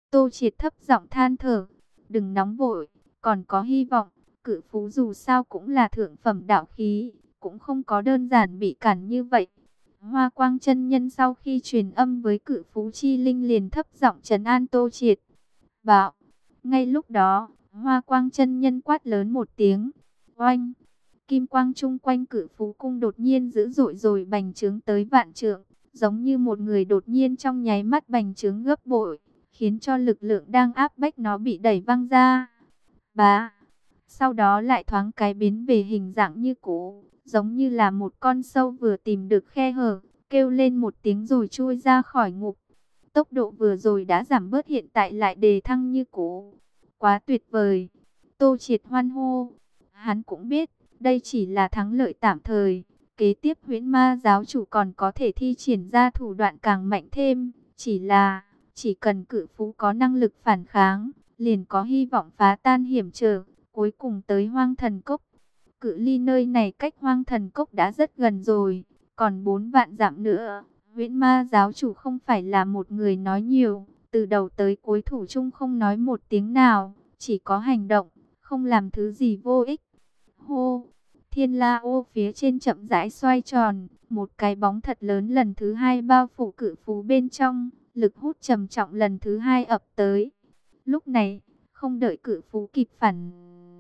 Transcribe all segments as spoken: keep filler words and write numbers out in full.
Tô Triệt thấp giọng than thở, đừng nóng vội, còn có hy vọng. Cự phú dù sao cũng là thượng phẩm đạo khí, cũng không có đơn giản bị cản như vậy. Hoa Quang chân nhân sau khi truyền âm với cự phú chi linh liền thấp giọng trấn an Tô Triệt. Bảo, ngay lúc đó, Hoa Quang chân nhân quát lớn một tiếng. Oanh, kim quang chung quanh cự phú cung đột nhiên dữ dội rồi bành trướng tới vạn trượng, giống như một người đột nhiên trong nháy mắt bành trướng gấp bội, khiến cho lực lượng đang áp bách nó bị đẩy văng ra. Bá, sau đó lại thoáng cái biến về hình dạng như cũ, giống như là một con sâu vừa tìm được khe hở, kêu lên một tiếng rồi chui ra khỏi ngục. Tốc độ vừa rồi đã giảm bớt, hiện tại lại đề thăng như cũ. Quá tuyệt vời. Tô Triệt hoan hô. Hắn cũng biết, đây chỉ là thắng lợi tạm thời. Kế tiếp Huyễn Ma giáo chủ còn có thể thi triển ra thủ đoạn càng mạnh thêm. Chỉ là, chỉ cần cự phú có năng lực phản kháng, liền có hy vọng phá tan hiểm trở, cuối cùng tới Hoang Thần Cốc. Cự ly nơi này cách Hoang Thần Cốc đã rất gần rồi, còn bốn vạn dặm nữa. Huyễn Ma giáo chủ không phải là một người nói nhiều, từ đầu tới cuối thủ chung không nói một tiếng nào, chỉ có hành động, không làm thứ gì vô ích. Hô, Thiên La ô phía trên chậm rãi xoay tròn, một cái bóng thật lớn lần thứ hai bao phủ cự phú bên trong, lực hút trầm trọng lần thứ hai ập tới. Lúc này, không đợi cự phú kịp phản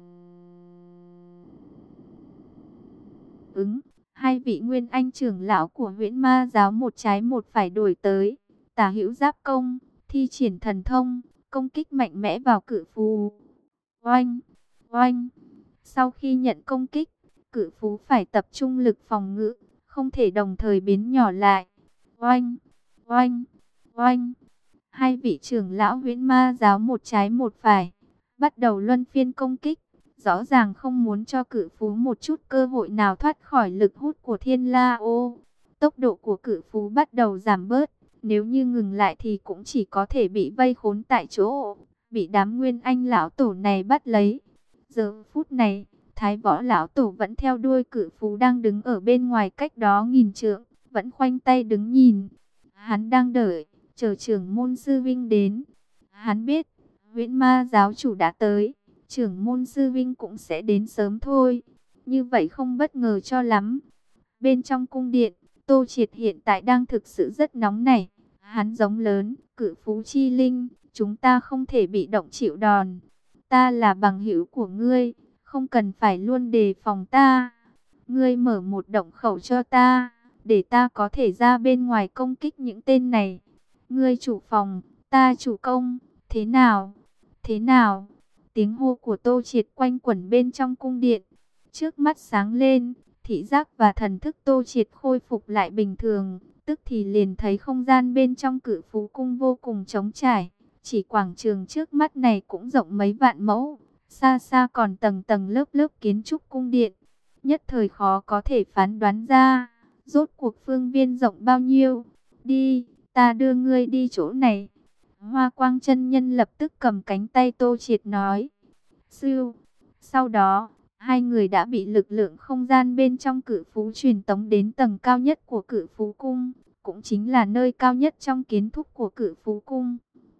ứng, hai vị nguyên anh trưởng lão của Huyễn Ma giáo một trái một phải đuổi tới, tả hữu giáp công, thi triển thần thông, công kích mạnh mẽ vào cự phú. Oanh, oanh, sau khi nhận công kích, cự phú phải tập trung lực phòng ngự, không thể đồng thời biến nhỏ lại. Oanh, oanh, oanh, hai vị trưởng lão Huyễn Ma giáo một trái một phải, bắt đầu luân phiên công kích. Rõ ràng không muốn cho cự phú một chút cơ hội nào thoát khỏi lực hút của Thiên La ô. Tốc độ của cự phú bắt đầu giảm bớt, nếu như ngừng lại thì cũng chỉ có thể bị vây khốn tại chỗ, bị đám nguyên anh lão tổ này bắt lấy. Giờ phút này, Thái Võ lão tổ vẫn theo đuôi cự phú đang đứng ở bên ngoài cách đó nghìn trượng, vẫn khoanh tay đứng nhìn. Hắn đang đợi, chờ trưởng môn sư vinh đến. Hắn biết, Huyễn Ma giáo chủ đã tới, trưởng môn sư vinh cũng sẽ đến sớm thôi. Như vậy không bất ngờ cho lắm. Bên trong cung điện, Tô Triệt hiện tại đang thực sự rất nóng nảy. Hắn giống lớn, cự phú chi linh, chúng ta không thể bị động chịu đòn. Ta là bằng hữu của ngươi, không cần phải luôn đề phòng ta. Ngươi mở một động khẩu cho ta, để ta có thể ra bên ngoài công kích những tên này. Ngươi chủ phòng, ta chủ công, thế nào? Thế nào? Tiếng hô của Tô Triệt quanh quẩn bên trong cung điện. Trước mắt sáng lên, thị giác và thần thức Tô Triệt khôi phục lại bình thường, tức thì liền thấy không gian bên trong cự phú cung vô cùng trống trải. Chỉ quảng trường trước mắt này cũng rộng mấy vạn mẫu, xa xa còn tầng tầng lớp lớp kiến trúc cung điện. Nhất thời khó có thể phán đoán ra, rốt cuộc phương viên rộng bao nhiêu. Đi, ta đưa ngươi đi chỗ này. Hoa Quang chân nhân lập tức cầm cánh tay Tô Triệt nói. Sư, sau đó, hai người đã bị lực lượng không gian bên trong cự phú truyền tống đến tầng cao nhất của cự phú cung, cũng chính là nơi cao nhất trong kiến trúc của cự phú cung.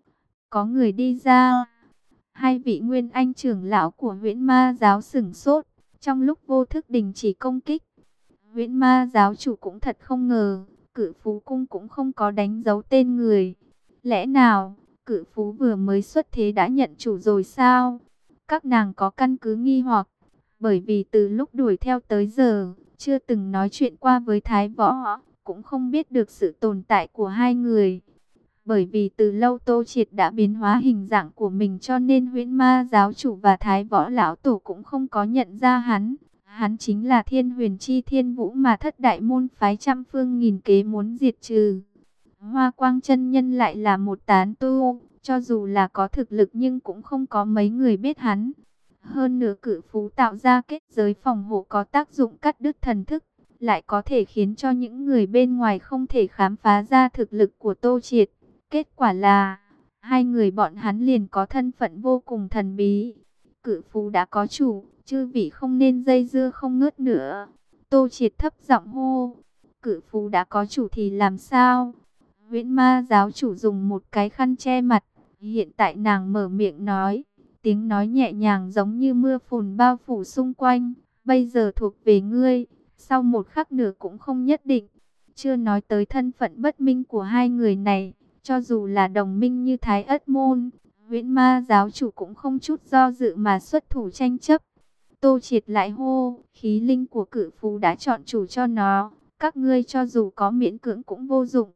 Có người đi ra, hai vị nguyên anh trưởng lão của Huyễn Ma giáo sửng sốt, trong lúc vô thức đình chỉ công kích. Huyễn Ma giáo chủ cũng thật không ngờ, cự phú cung cũng không có đánh dấu tên người. Lẽ nào, cự phú vừa mới xuất thế đã nhận chủ rồi sao? Các nàng có căn cứ nghi hoặc, bởi vì từ lúc đuổi theo tới giờ, chưa từng nói chuyện qua với Thái Võ, cũng không biết được sự tồn tại của hai người. Bởi vì từ lâu Tô Triệt đã biến hóa hình dạng của mình, cho nên Huyễn Ma giáo chủ và Thái Võ lão tổ cũng không có nhận ra hắn. Hắn chính là Thiên Huyền Chi Thiên Vũ mà thất đại môn phái trăm phương nghìn kế muốn diệt trừ. Hoa Quang chân nhân lại là một tán tu, cho dù là có thực lực nhưng cũng không có mấy người biết hắn. Hơn nữa cự phú tạo ra kết giới phòng hộ có tác dụng cắt đứt thần thức, lại có thể khiến cho những người bên ngoài không thể khám phá ra thực lực của Tô Triệt. Kết quả là, hai người bọn hắn liền có thân phận vô cùng thần bí. Cự phú đã có chủ, chư vị không nên dây dưa không ngớt nữa. Tô Triệt thấp giọng hô, cự phú đã có chủ thì làm sao? Huyễn Ma giáo chủ dùng một cái khăn che mặt, Hiện tại nàng mở miệng nói, tiếng nói nhẹ nhàng giống như mưa phùn bao phủ xung quanh. Bây giờ thuộc về ngươi, sau một khắc nửa cũng không nhất định. Chưa nói tới thân phận bất minh của hai người này, cho dù là đồng minh như Thái Ất Môn, Huyễn Ma giáo chủ cũng không chút do dự mà xuất thủ tranh chấp. Tô Triệt lại hô, khí linh của cự phú đã chọn chủ cho nó, các ngươi cho dù có miễn cưỡng cũng vô dụng.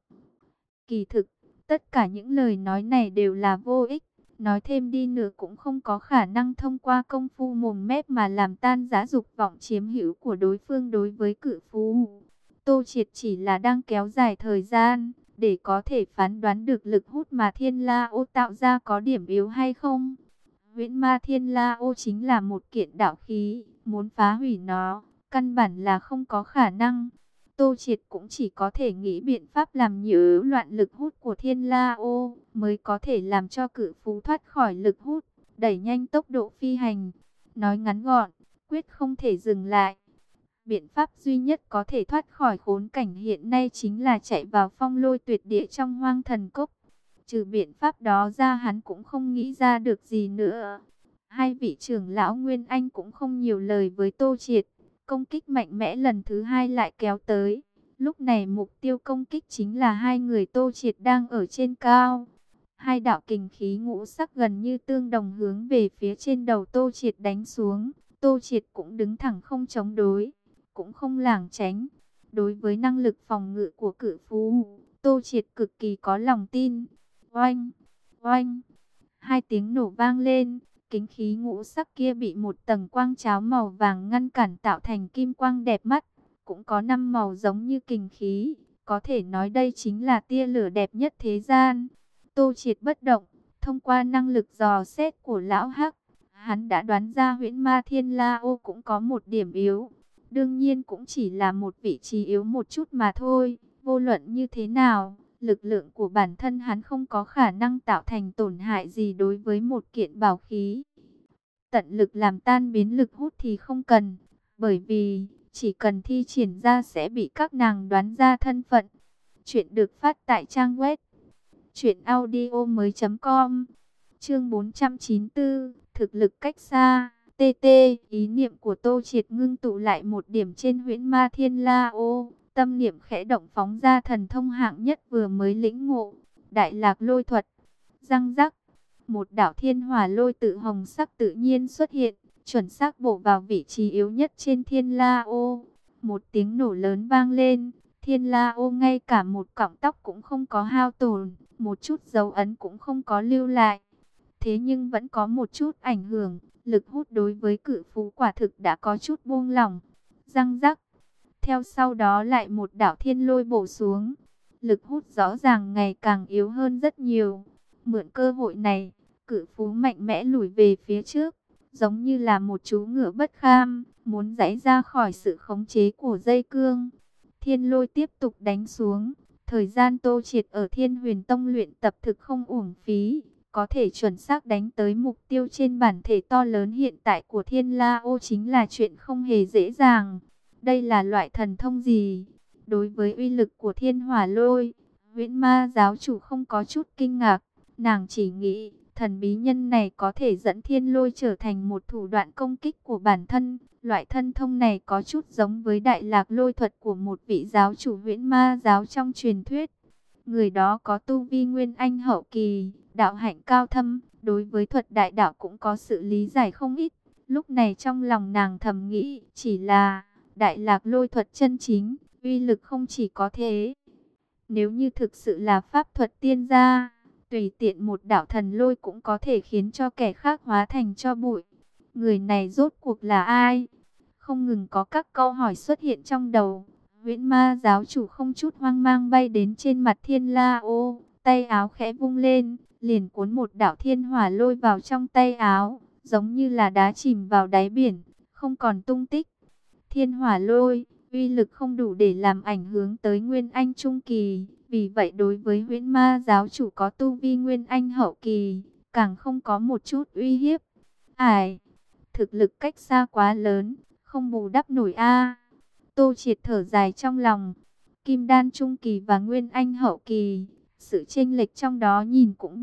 Kỳ thực, tất cả những lời nói này đều là vô ích, nói thêm đi nữa cũng không có khả năng thông qua công phu mồm mép mà làm tan rã dục vọng chiếm hữu của đối phương đối với cự phú. Tô Triệt chỉ là đang kéo dài thời gian, để có thể phán đoán được lực hút mà Thiên La Ô tạo ra có điểm yếu hay không. Huyễn Ma Thiên La Ô chính là một kiện đạo khí, muốn phá hủy nó, căn bản là không có khả năng. Tô Triệt cũng chỉ có thể nghĩ biện pháp làm nhiễu loạn lực hút của Thiên La Ô, mới có thể làm cho cự phú thoát khỏi lực hút, đẩy nhanh tốc độ phi hành. Nói ngắn gọn, quyết không thể dừng lại. Biện pháp duy nhất có thể thoát khỏi khốn cảnh hiện nay chính là chạy vào phong lôi tuyệt địa trong hoang thần cốc. Trừ biện pháp đó ra hắn cũng không nghĩ ra được gì nữa. Hai vị trưởng lão Nguyên Anh cũng không nhiều lời với Tô Triệt. Công kích mạnh mẽ lần thứ hai lại kéo tới. Lúc này mục tiêu công kích chính là hai người Tô Triệt đang ở trên cao. Hai đạo kình khí ngũ sắc gần như tương đồng hướng về phía trên đầu Tô Triệt đánh xuống. Tô Triệt cũng đứng thẳng không chống đối, cũng không lảng tránh. Đối với năng lực phòng ngự của cự phú, Tô Triệt cực kỳ có lòng tin. Oanh, oanh, hai tiếng nổ vang lên, kính khí ngũ sắc kia bị một tầng quang cháo màu vàng ngăn cản tạo thành kim quang đẹp mắt. Cũng có năm màu giống như kình khí, có thể nói đây chính là tia lửa đẹp nhất thế gian. Tô Triệt bất động, thông qua năng lực dò xét của lão Hắc, hắn đã đoán ra Huyễn Ma Thiên La Ô cũng có một điểm yếu. Đương nhiên cũng chỉ là một vị trí yếu một chút mà thôi. Vô luận như thế nào, lực lượng của bản thân hắn không có khả năng tạo thành tổn hại gì đối với một kiện bảo khí. Tận lực làm tan biến lực hút thì không cần, bởi vì chỉ cần thi triển ra sẽ bị các nàng đoán ra thân phận. Chuyện được phát tại trang web truyện audio mới chấm com. Chương bốn trăm chín mươi tư, thực lực cách xa. tê tê, ý niệm của Tô Triệt ngưng tụ lại một điểm trên Huyễn Ma Thiên La Ô, tâm niệm khẽ động phóng ra thần thông hạng nhất vừa mới lĩnh ngộ, Đại Lạc Lôi Thuật. Răng rắc, một đạo thiên hỏa lôi tự hồng sắc tự nhiên xuất hiện, chuẩn xác bổ vào vị trí yếu nhất trên Thiên La Ô. Một tiếng nổ lớn vang lên, Thiên La Ô ngay cả một cọng tóc cũng không có hao tổn, một chút dấu ấn cũng không có lưu lại. Thế nhưng vẫn có một chút ảnh hưởng, lực hút đối với cự phú quả thực đã có chút buông lỏng. Răng rắc, theo sau đó lại một đạo thiên lôi bổ xuống. Lực hút rõ ràng ngày càng yếu hơn rất nhiều. Mượn cơ hội này, cự phú mạnh mẽ lùi về phía trước, giống như là một chú ngựa bất kham, muốn giãy ra khỏi sự khống chế của dây cương. Thiên lôi tiếp tục đánh xuống. Thời gian Tô Triệt ở Thiên Huyền Tông luyện tập thực không uổng phí, có thể chuẩn xác đánh tới mục tiêu trên bản thể to lớn hiện tại của Thiên La Ô chính là chuyện không hề dễ dàng. Đây là loại thần thông gì? Đối với uy lực của Thiên Hỏa Lôi, Huyễn Ma giáo chủ không có chút kinh ngạc, nàng chỉ nghĩ thần bí nhân này có thể dẫn thiên lôi trở thành một thủ đoạn công kích của bản thân. Loại thân thông này có chút giống với Đại Lạc Lôi Thuật của một vị giáo chủ Huyễn Ma giáo trong truyền thuyết. Người đó có tu vi Nguyên Anh hậu kỳ, đạo hạnh cao thâm, đối với thuật đại đạo cũng có sự lý giải không ít. Lúc này trong lòng nàng thầm nghĩ, chỉ là Đại Lạc Lôi Thuật chân chính, uy lực không chỉ có thế. Nếu như thực sự là pháp thuật tiên gia, tùy tiện một đạo thần lôi cũng có thể khiến cho kẻ khác hóa thành tro bụi. Người này rốt cuộc là ai? Không ngừng có các câu hỏi xuất hiện trong đầu. Huyễn Ma giáo chủ không chút hoang mang bay đến trên mặt Thiên La Ô, tay áo khẽ vung lên, liền cuốn một đạo thiên hỏa lôi vào trong tay áo, giống như là đá chìm vào đáy biển, không còn tung tích. Thiên hỏa lôi, uy lực không đủ để làm ảnh hưởng tới Nguyên Anh trung kỳ, vì vậy đối với Huyễn Ma giáo chủ có tu vi Nguyên Anh hậu kỳ, càng không có một chút uy hiếp. Ải, thực lực cách xa quá lớn, không bù đắp nổi a. Tô Triệt thở dài trong lòng. Kim Đan trung kỳ và Nguyên Anh hậu kỳ, sự chênh lệch trong đó nhìn cũng biết.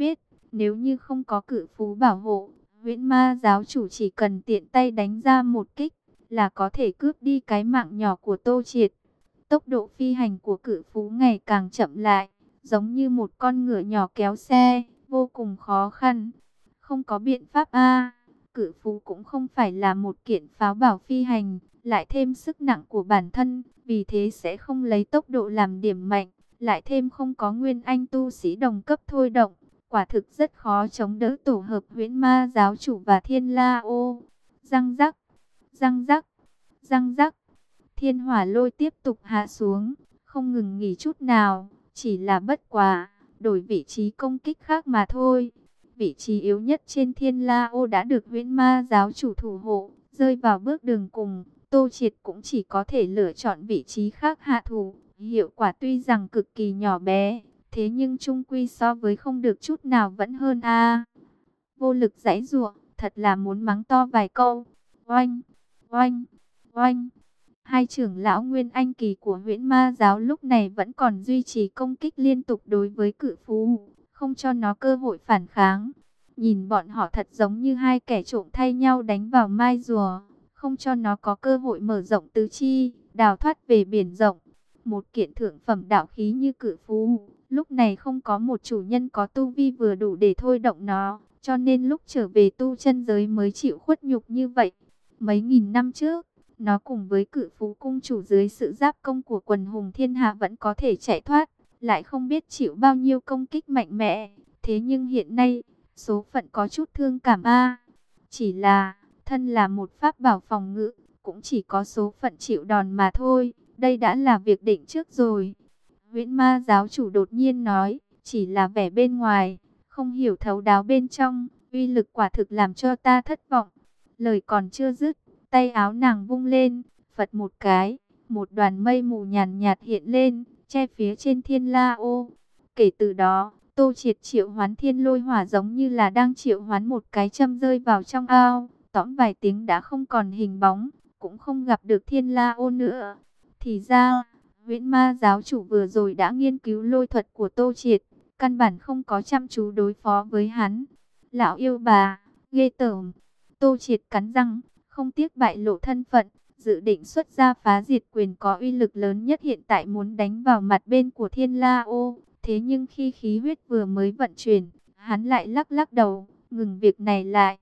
Nếu như không có cự phú bảo hộ, Huyễn Ma giáo chủ chỉ cần tiện tay đánh ra một kích là có thể cướp đi cái mạng nhỏ của Tô Triệt. Tốc độ phi hành của cự phú ngày càng chậm lại, giống như một con ngựa nhỏ kéo xe, vô cùng khó khăn. Không có biện pháp a, cự phú cũng không phải là một kiện pháo bảo phi hành, lại thêm sức nặng của bản thân, vì thế sẽ không lấy tốc độ làm điểm mạnh, lại thêm không có nguyên anh tu sĩ đồng cấp thôi động, quả thực rất khó chống đỡ tổ hợp Huyễn Ma giáo chủ và Thiên La Ô. Răng rắc, răng rắc, răng rắc. Thiên hỏa lôi tiếp tục hạ xuống, không ngừng nghỉ chút nào, chỉ là bất quá, đổi vị trí công kích khác mà thôi. Vị trí yếu nhất trên Thiên La Ô đã được Huyễn Ma giáo chủ thủ hộ, rơi vào bước đường cùng, Tô Triệt cũng chỉ có thể lựa chọn vị trí khác hạ thủ. Hiệu quả tuy rằng cực kỳ nhỏ bé, thế nhưng chung quy so với không được chút nào vẫn hơn a. Vô lực giãy giụa, thật là muốn mắng to vài câu. Oanh, oanh, oanh. Hai trưởng lão Nguyên Anh kỳ của Huyễn Ma giáo lúc này vẫn còn duy trì công kích liên tục đối với cự phú, không cho nó cơ hội phản kháng. Nhìn bọn họ thật giống như hai kẻ trộm thay nhau đánh vào mai rùa, không cho nó có cơ hội mở rộng tứ chi, đào thoát về biển rộng. Một kiện thượng phẩm đạo khí như cự phú, lúc này không có một chủ nhân có tu vi vừa đủ để thôi động nó, cho nên lúc trở về tu chân giới mới chịu khuất nhục như vậy. Mấy nghìn năm trước, nó cùng với cự phú cung chủ dưới sự giáp công của quần hùng thiên hạ vẫn có thể chạy thoát, lại không biết chịu bao nhiêu công kích mạnh mẽ. Thế nhưng hiện nay, số phận có chút thương cảm a. Chỉ là, thân là một pháp bảo phòng ngự, cũng chỉ có số phận chịu đòn mà thôi, đây đã là việc định trước rồi. Huyễn Ma giáo chủ đột nhiên nói, chỉ là vẻ bên ngoài, không hiểu thấu đáo bên trong, uy lực quả thực làm cho ta thất vọng. Lời còn chưa dứt, tay áo nàng vung lên, phật một cái, một đoàn mây mù nhàn nhạt hiện lên, che phía trên Thiên La Ô. Kể từ đó, Tô Triệt triệu hoán thiên lôi hỏa giống như là đang triệu hoán một cái châm rơi vào trong ao, tõm vài tiếng đã không còn hình bóng, cũng không gặp được Thiên La Ô nữa. Thì ra, Huyễn Ma giáo chủ vừa rồi đã nghiên cứu lôi thuật của Tô Triệt, căn bản không có chăm chú đối phó với hắn. Lão yêu bà, ghê tởm. Tô Triệt cắn răng, không tiếc bại lộ thân phận, dự định xuất ra phá diệt quyền có uy lực lớn nhất hiện tại muốn đánh vào mặt bên của Thiên La Ô. Thế nhưng khi khí huyết vừa mới vận chuyển, hắn lại lắc lắc đầu, ngừng việc này lại.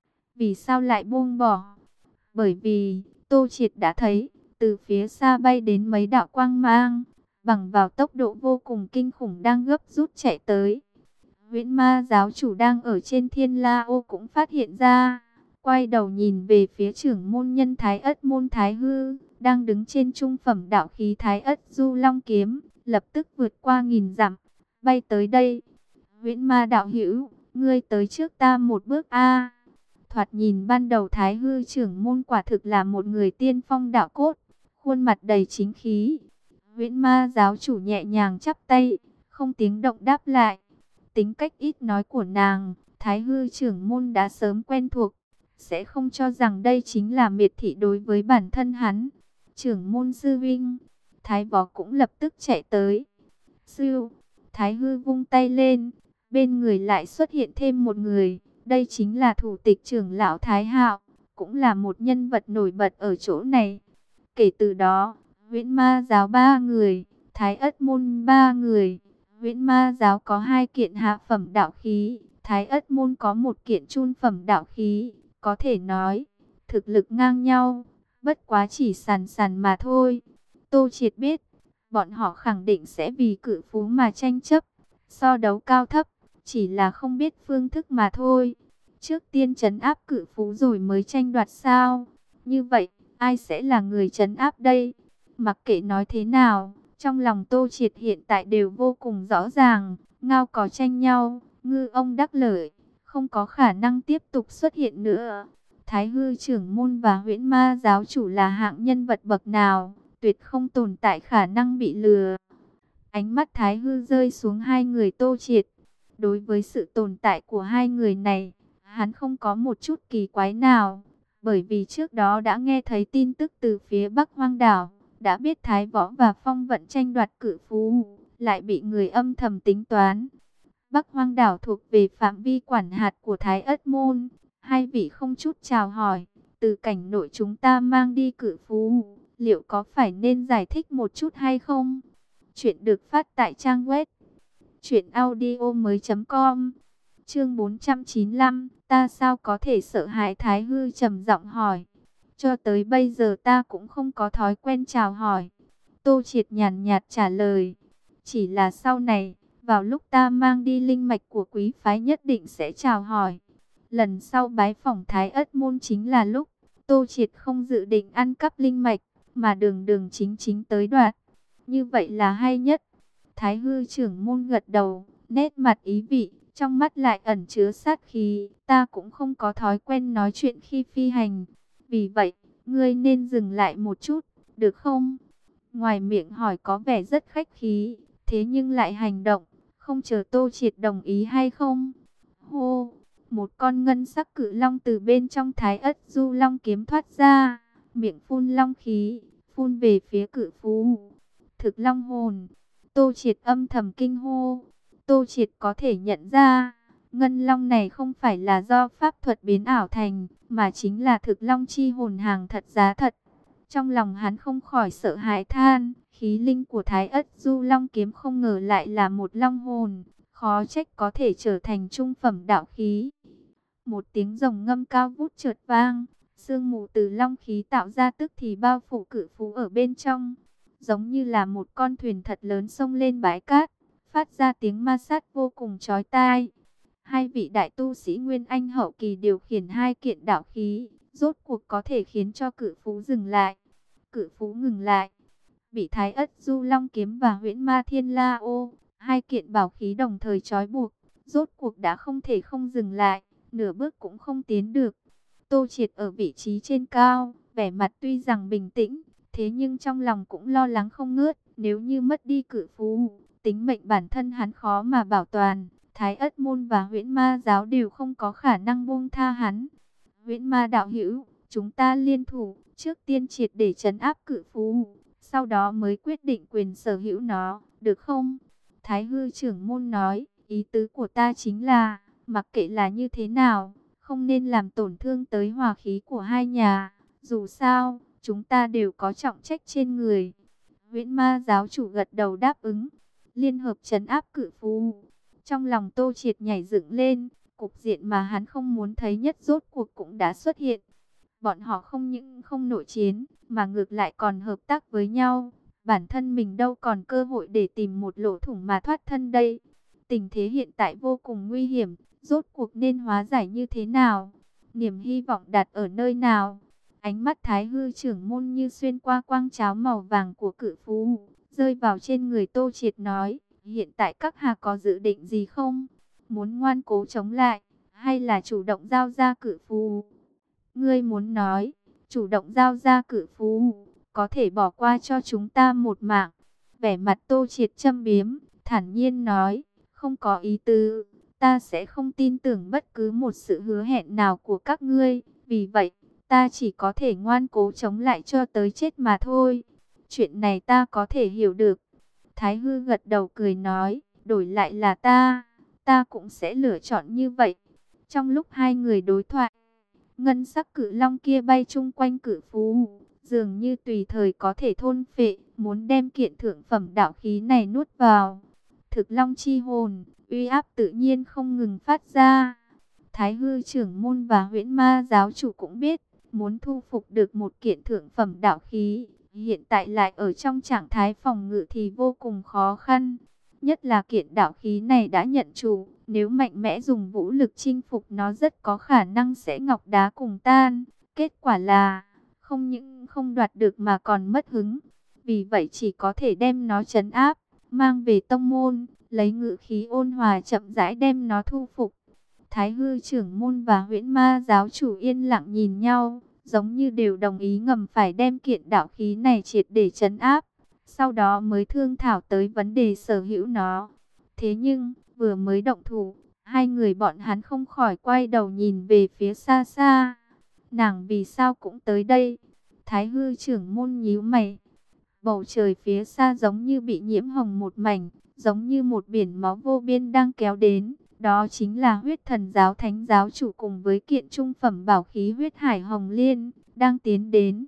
Vì sao lại buông bỏ? Bởi vì, Tô Triệt đã thấy, từ phía xa bay đến mấy đạo quang mang, bằng vào tốc độ vô cùng kinh khủng đang gấp rút chạy tới. Huyễn Ma giáo chủ đang ở trên Thiên La Ô cũng phát hiện ra, quay đầu nhìn về phía trưởng môn nhân Thái Ất môn Thái Hư, đang đứng trên trung phẩm đạo khí Thái Ất Du Long kiếm, lập tức vượt qua nghìn dặm, bay tới đây. Huyễn Ma đạo hữu, ngươi tới trước ta một bước a. Thoạt nhìn ban đầu Thái Hư trưởng môn quả thực là một người tiên phong đạo cốt, khuôn mặt đầy chính khí. Huyễn Ma giáo chủ nhẹ nhàng chắp tay, không tiếng động đáp lại. Tính cách ít nói của nàng, Thái Hư trưởng môn đã sớm quen thuộc, sẽ không cho rằng đây chính là miệt thị đối với bản thân hắn. Trưởng môn sư vinh, Thái Võ cũng lập tức chạy tới. Sư, Thái Hư vung tay lên, bên người lại xuất hiện thêm một người. Đây chính là thủ tịch trưởng lão Thái Hạo, cũng là một nhân vật nổi bật ở chỗ này. Kể từ đó, Huyễn Ma giáo ba người, Thái Ất môn ba người. Huyễn Ma giáo có hai kiện hạ phẩm đạo khí, Thái Ất môn có một kiện trung phẩm đạo khí. Có thể nói, thực lực ngang nhau, bất quá chỉ sàn sàn mà thôi. Tô Triệt biết, bọn họ khẳng định sẽ vì cự phú mà tranh chấp, so đấu cao thấp, chỉ là không biết phương thức mà thôi. Trước tiên trấn áp cự phú rồi mới tranh đoạt sao? Như vậy, ai sẽ là người trấn áp đây? Mặc kệ nói thế nào, trong lòng Tô Triệt hiện tại đều vô cùng rõ ràng, ngao cò tranh nhau, ngư ông đắc lợi, không có khả năng tiếp tục xuất hiện nữa. Thái Hư trưởng môn và Huyễn Ma giáo chủ là hạng nhân vật bậc nào, tuyệt không tồn tại khả năng bị lừa. Ánh mắt Thái Hư rơi xuống hai người Tô Triệt. Đối với sự tồn tại của hai người này, hắn không có một chút kỳ quái nào, bởi vì trước đó đã nghe thấy tin tức từ phía Bắc Hoang đảo, đã biết Thái Võ và Phong Vận tranh đoạt cự phú, lại bị người âm thầm tính toán. Bắc Hoang đảo thuộc về phạm vi quản hạt của Thái Ất Môn. Hai vị không chút chào hỏi, từ cảnh nội chúng ta mang đi Cự Phú, liệu có phải nên giải thích một chút hay không? Chuyện được phát tại trang web truyện audio mới chấm com. Chương bốn trăm chín mươi lăm, ta sao có thể sợ hãi? Thái Hư trầm giọng hỏi. Cho tới bây giờ ta cũng không có thói quen chào hỏi. Tô Triệt nhàn nhạt trả lời. Chỉ là sau này, vào lúc ta mang đi linh mạch của quý phái nhất định sẽ chào hỏi. Lần sau bái phỏng Thái Ất Môn chính là lúc Tô Triệt không dự định ăn cắp linh mạch, mà đường đường chính chính tới đoạt. Như vậy là hay nhất. Thái Hư trưởng môn gật đầu, nét mặt ý vị, trong mắt lại ẩn chứa sát khí. Ta cũng không có thói quen nói chuyện khi phi hành. Vì vậy, ngươi nên dừng lại một chút, được không? Ngoài miệng hỏi có vẻ rất khách khí, thế nhưng lại hành động, không chờ Tô Triệt đồng ý hay không. Hô, một con ngân sắc cự long từ bên trong Thái Ất Du Long kiếm thoát ra, miệng phun long khí, phun về phía Cự Phú. Thực long hồn. Tô Triệt âm thầm kinh hô. Tô Triệt có thể nhận ra, ngân long này không phải là do pháp thuật biến ảo thành, mà chính là thực long chi hồn hàng thật giá thật. Trong lòng hắn không khỏi sợ hãi than, khí linh của Thái Ất Du Long kiếm không ngờ lại là một long hồn, khó trách có thể trở thành trung phẩm đạo khí. Một tiếng rồng ngâm cao vút chợt vang, sương mù từ long khí tạo ra tức thì bao phủ Cự Phú ở bên trong, giống như là một con thuyền thật lớn xông lên bãi cát, phát ra tiếng ma sát vô cùng chói tai. Hai vị đại tu sĩ Nguyên Anh hậu kỳ điều khiển hai kiện đạo khí, rốt cuộc có thể khiến cho Cự Phú dừng lại. Cự Phú ngừng lại, bị Thái Ất Du Long kiếm và Huyễn Ma Thiên La Ô, hai kiện bảo khí đồng thời trói buộc, rốt cuộc đã không thể không dừng lại, nửa bước cũng không tiến được. Tô Triệt ở vị trí trên cao, vẻ mặt tuy rằng bình tĩnh, thế nhưng trong lòng cũng lo lắng không ngớt. Nếu như mất đi Cự Phú, tính mệnh bản thân hắn khó mà bảo toàn. Thái Ất Môn và Huyễn Ma giáo đều không có khả năng buông tha hắn. Huyễn Ma đạo hữu, chúng ta liên thủ, trước tiên triệt để trấn áp Cự Phú, sau đó mới quyết định quyền sở hữu nó, được không? Thái Hư trưởng môn nói, ý tứ của ta chính là, mặc kệ là như thế nào, không nên làm tổn thương tới hòa khí của hai nhà. Dù sao, chúng ta đều có trọng trách trên người. Huyễn Ma giáo chủ gật đầu đáp ứng, liên hợp trấn áp Cự Phú. Trong lòng Tô Triệt nhảy dựng lên, cục diện mà hắn không muốn thấy nhất rốt cuộc cũng đã xuất hiện. Bọn họ không những không nội chiến, mà ngược lại còn hợp tác với nhau. Bản thân mình đâu còn cơ hội để tìm một lỗ thủng mà thoát thân đây. Tình thế hiện tại vô cùng nguy hiểm, rốt cuộc nên hóa giải như thế nào? Niềm hy vọng đặt ở nơi nào? Ánh mắt Thái Hư trưởng môn như xuyên qua quang cháo màu vàng của Cự Phú, rơi vào trên người Tô Triệt nói, hiện tại các hạ có dự định gì không? Muốn ngoan cố chống lại, hay là chủ động giao ra Cự Phú? Ngươi muốn nói, chủ động giao ra Cự Phú, có thể bỏ qua cho chúng ta một mạng. Vẻ mặt Tô Triệt châm biếm, thản nhiên nói, không có ý tứ, ta sẽ không tin tưởng bất cứ một sự hứa hẹn nào của các ngươi. Vì vậy, ta chỉ có thể ngoan cố chống lại cho tới chết mà thôi. Chuyện này ta có thể hiểu được. Thái Hư gật đầu cười nói, đổi lại là ta, ta cũng sẽ lựa chọn như vậy. Trong lúc hai người đối thoại, ngân sắc cự long kia bay chung quanh Cự Phú, dường như tùy thời có thể thôn phệ, muốn đem kiện thượng phẩm đạo khí này nuốt vào. Thực long chi hồn, uy áp tự nhiên không ngừng phát ra. Thái Hư trưởng môn và Huyễn Ma giáo chủ cũng biết, muốn thu phục được một kiện thượng phẩm đạo khí, hiện tại lại ở trong trạng thái phòng ngự thì vô cùng khó khăn. Nhất là kiện đạo khí này đã nhận chủ, nếu mạnh mẽ dùng vũ lực chinh phục nó rất có khả năng sẽ ngọc đá cùng tan. Kết quả là, không những không đoạt được mà còn mất hứng. Vì vậy chỉ có thể đem nó trấn áp, mang về tông môn, lấy ngự khí ôn hòa chậm rãi đem nó thu phục. Thái Hư trưởng môn và Huyễn Ma giáo chủ yên lặng nhìn nhau, giống như đều đồng ý ngầm phải đem kiện đạo khí này triệt để trấn áp, sau đó mới thương thảo tới vấn đề sở hữu nó. Thế nhưng, vừa mới động thủ, hai người bọn hắn không khỏi quay đầu nhìn về phía xa xa. Nàng vì sao cũng tới đây? Thái Hư trưởng môn nhíu mày. Bầu trời phía xa giống như bị nhiễm hồng một mảnh, giống như một biển máu vô biên đang kéo đến. Đó chính là huyết thần giáo thánh giáo chủ cùng với kiện trung phẩm bảo khí huyết hải hồng liên, đang tiến đến.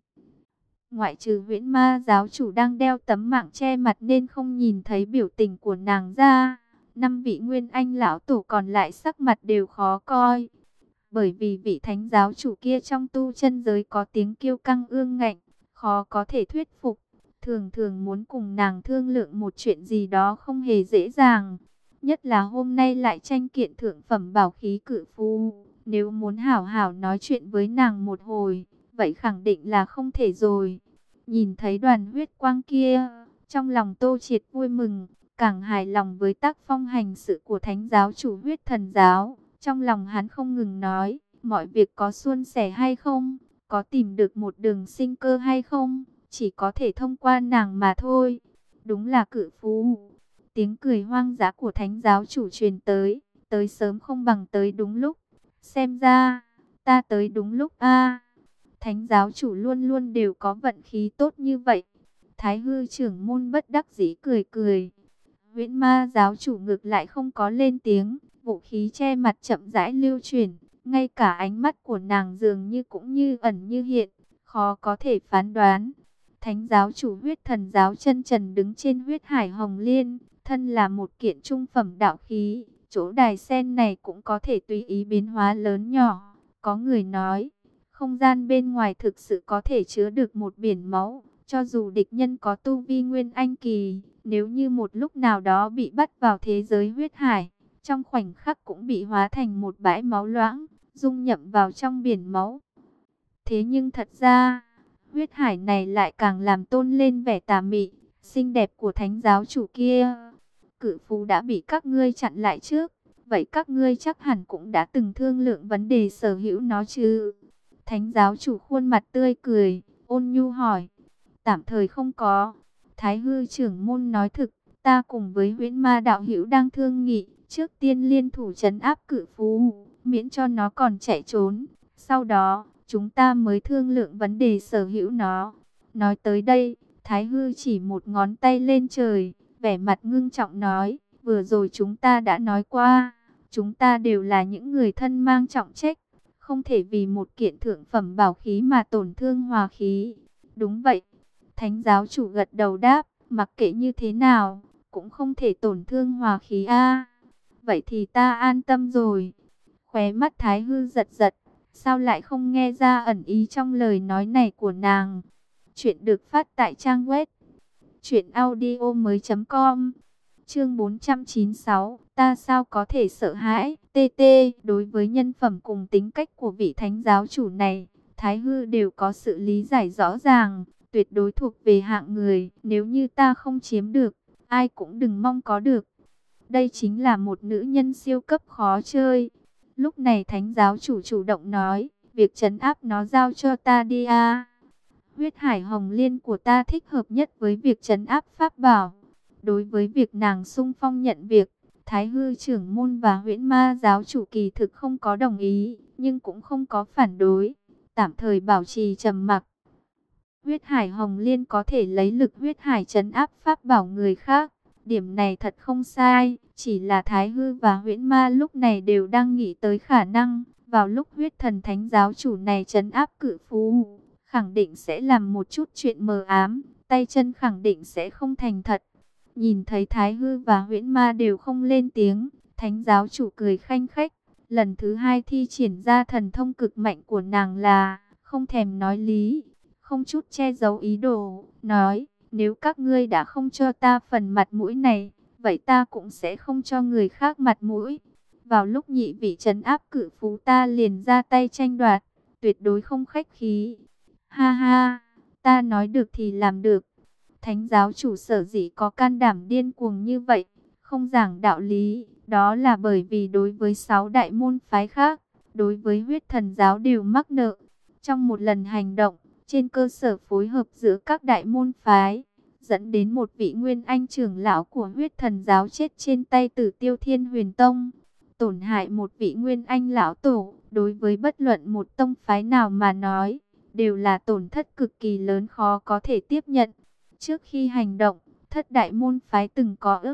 Ngoại trừ huyễn ma giáo chủ đang đeo tấm mạng che mặt nên không nhìn thấy biểu tình của nàng ra, năm vị nguyên anh lão tổ còn lại sắc mặt đều khó coi. Bởi vì vị thánh giáo chủ kia trong tu chân giới có tiếng kiêu căng ương ngạnh, khó có thể thuyết phục. Thường thường muốn cùng nàng thương lượng một chuyện gì đó không hề dễ dàng. Nhất là hôm nay lại tranh kiện thượng phẩm bảo khí cự phú. Nếu muốn hảo hảo nói chuyện với nàng một hồi, vậy khẳng định là không thể rồi. Nhìn thấy đoàn huyết quang kia, trong lòng Tô Triệt vui mừng, càng hài lòng với tác phong hành sự của thánh giáo chủ huyết thần giáo. Trong lòng hắn không ngừng nói, mọi việc có suôn sẻ hay không, có tìm được một đường sinh cơ hay không, chỉ có thể thông qua nàng mà thôi. Đúng là cự phú. Tiếng cười hoang dã của thánh giáo chủ truyền tới, tới sớm không bằng tới đúng lúc. Xem ra, ta tới đúng lúc a. Thánh giáo chủ luôn luôn đều có vận khí tốt như vậy. Thái hư trưởng môn bất đắc dĩ cười cười. Huyễn ma giáo chủ ngược lại không có lên tiếng, vũ khí che mặt chậm rãi lưu chuyển, ngay cả ánh mắt của nàng dường như cũng như ẩn như hiện, khó có thể phán đoán. Thánh giáo chủ huyết thần giáo chân trần đứng trên huyết hải hồng liên, thân là một kiện trung phẩm đạo khí, chỗ đài sen này cũng có thể tùy ý biến hóa lớn nhỏ. Có người nói, không gian bên ngoài thực sự có thể chứa được một biển máu, cho dù địch nhân có tu vi nguyên anh kỳ, nếu như một lúc nào đó bị bắt vào thế giới huyết hải, trong khoảnh khắc cũng bị hóa thành một bãi máu loãng, dung nhậm vào trong biển máu. Thế nhưng thật ra, huyết hải này lại càng làm tôn lên vẻ tà mị, xinh đẹp của thánh giáo chủ kia. Cự phú đã bị các ngươi chặn lại trước, vậy các ngươi chắc hẳn cũng đã từng thương lượng vấn đề sở hữu nó chứ? Thánh giáo chủ khuôn mặt tươi cười, ôn nhu hỏi. Tạm thời không có. Thái hư trưởng môn nói thực, ta cùng với huyễn ma đạo hữu đang thương nghị, trước tiên liên thủ trấn áp cự phú, miễn cho nó còn chạy trốn. Sau đó, chúng ta mới thương lượng vấn đề sở hữu nó. Nói tới đây, Thái hư chỉ một ngón tay lên trời, vẻ mặt ngưng trọng nói, vừa rồi chúng ta đã nói qua, chúng ta đều là những người thân mang trọng trách, không thể vì một kiện thượng phẩm bảo khí mà tổn thương hòa khí. Đúng vậy. Thánh giáo chủ gật đầu đáp, mặc kệ như thế nào, cũng không thể tổn thương hòa khí a. Vậy thì ta an tâm rồi. Khóe mắt Thái hư giật giật, sao lại không nghe ra ẩn ý trong lời nói này của nàng. Chuyện được phát tại trang web truyện audio mới chấm com. Chương bốn trăm chín mươi sáu, ta sao có thể sợ hãi? tê tê, đối với nhân phẩm cùng tính cách của vị thánh giáo chủ này, Thái hư đều có sự lý giải rõ ràng, tuyệt đối thuộc về hạng người, nếu như ta không chiếm được, ai cũng đừng mong có được. Đây chính là một nữ nhân siêu cấp khó chơi. Lúc này thánh giáo chủ chủ động nói, việc trấn áp nó giao cho ta đi a. Huyết hải hồng liên của ta thích hợp nhất với việc trấn áp pháp bảo. Đối với việc nàng sung phong nhận việc, Thái hư trưởng môn và huyễn ma giáo chủ kỳ thực không có đồng ý, nhưng cũng không có phản đối, tạm thời bảo trì trầm mặc. Huyết hải hồng liên có thể lấy lực huyết hải trấn áp pháp bảo người khác, điểm này thật không sai, chỉ là Thái hư và huyễn ma lúc này đều đang nghĩ tới khả năng, vào lúc huyết thần thánh giáo chủ này trấn áp cự phú, khẳng định sẽ làm một chút chuyện mờ ám, tay chân khẳng định sẽ không thành thật. Nhìn thấy Thái hư và huyễn ma đều không lên tiếng, thánh giáo chủ cười khanh khách, lần thứ hai thi triển ra thần thông cực mạnh của nàng là không thèm nói lý, không chút che giấu ý đồ, nói, nếu các ngươi đã không cho ta phần mặt mũi này, vậy ta cũng sẽ không cho người khác mặt mũi. Vào lúc nhị vị trấn áp cự phú ta liền ra tay tranh đoạt, tuyệt đối không khách khí. Ha ha, ta nói được thì làm được. Thánh giáo chủ sở dĩ có can đảm điên cuồng như vậy, không giảng đạo lý, đó là bởi vì đối với sáu đại môn phái khác, đối với huyết thần giáo đều mắc nợ. Trong một lần hành động, trên cơ sở phối hợp giữa các đại môn phái, dẫn đến một vị nguyên anh trưởng lão của huyết thần giáo chết trên tay Tử Tiêu Thiên Huyền Tông, tổn hại một vị nguyên anh lão tổ, đối với bất luận một tông phái nào mà nói, đều là tổn thất cực kỳ lớn khó có thể tiếp nhận. Trước khi hành động, thất đại môn phái từng có ước định,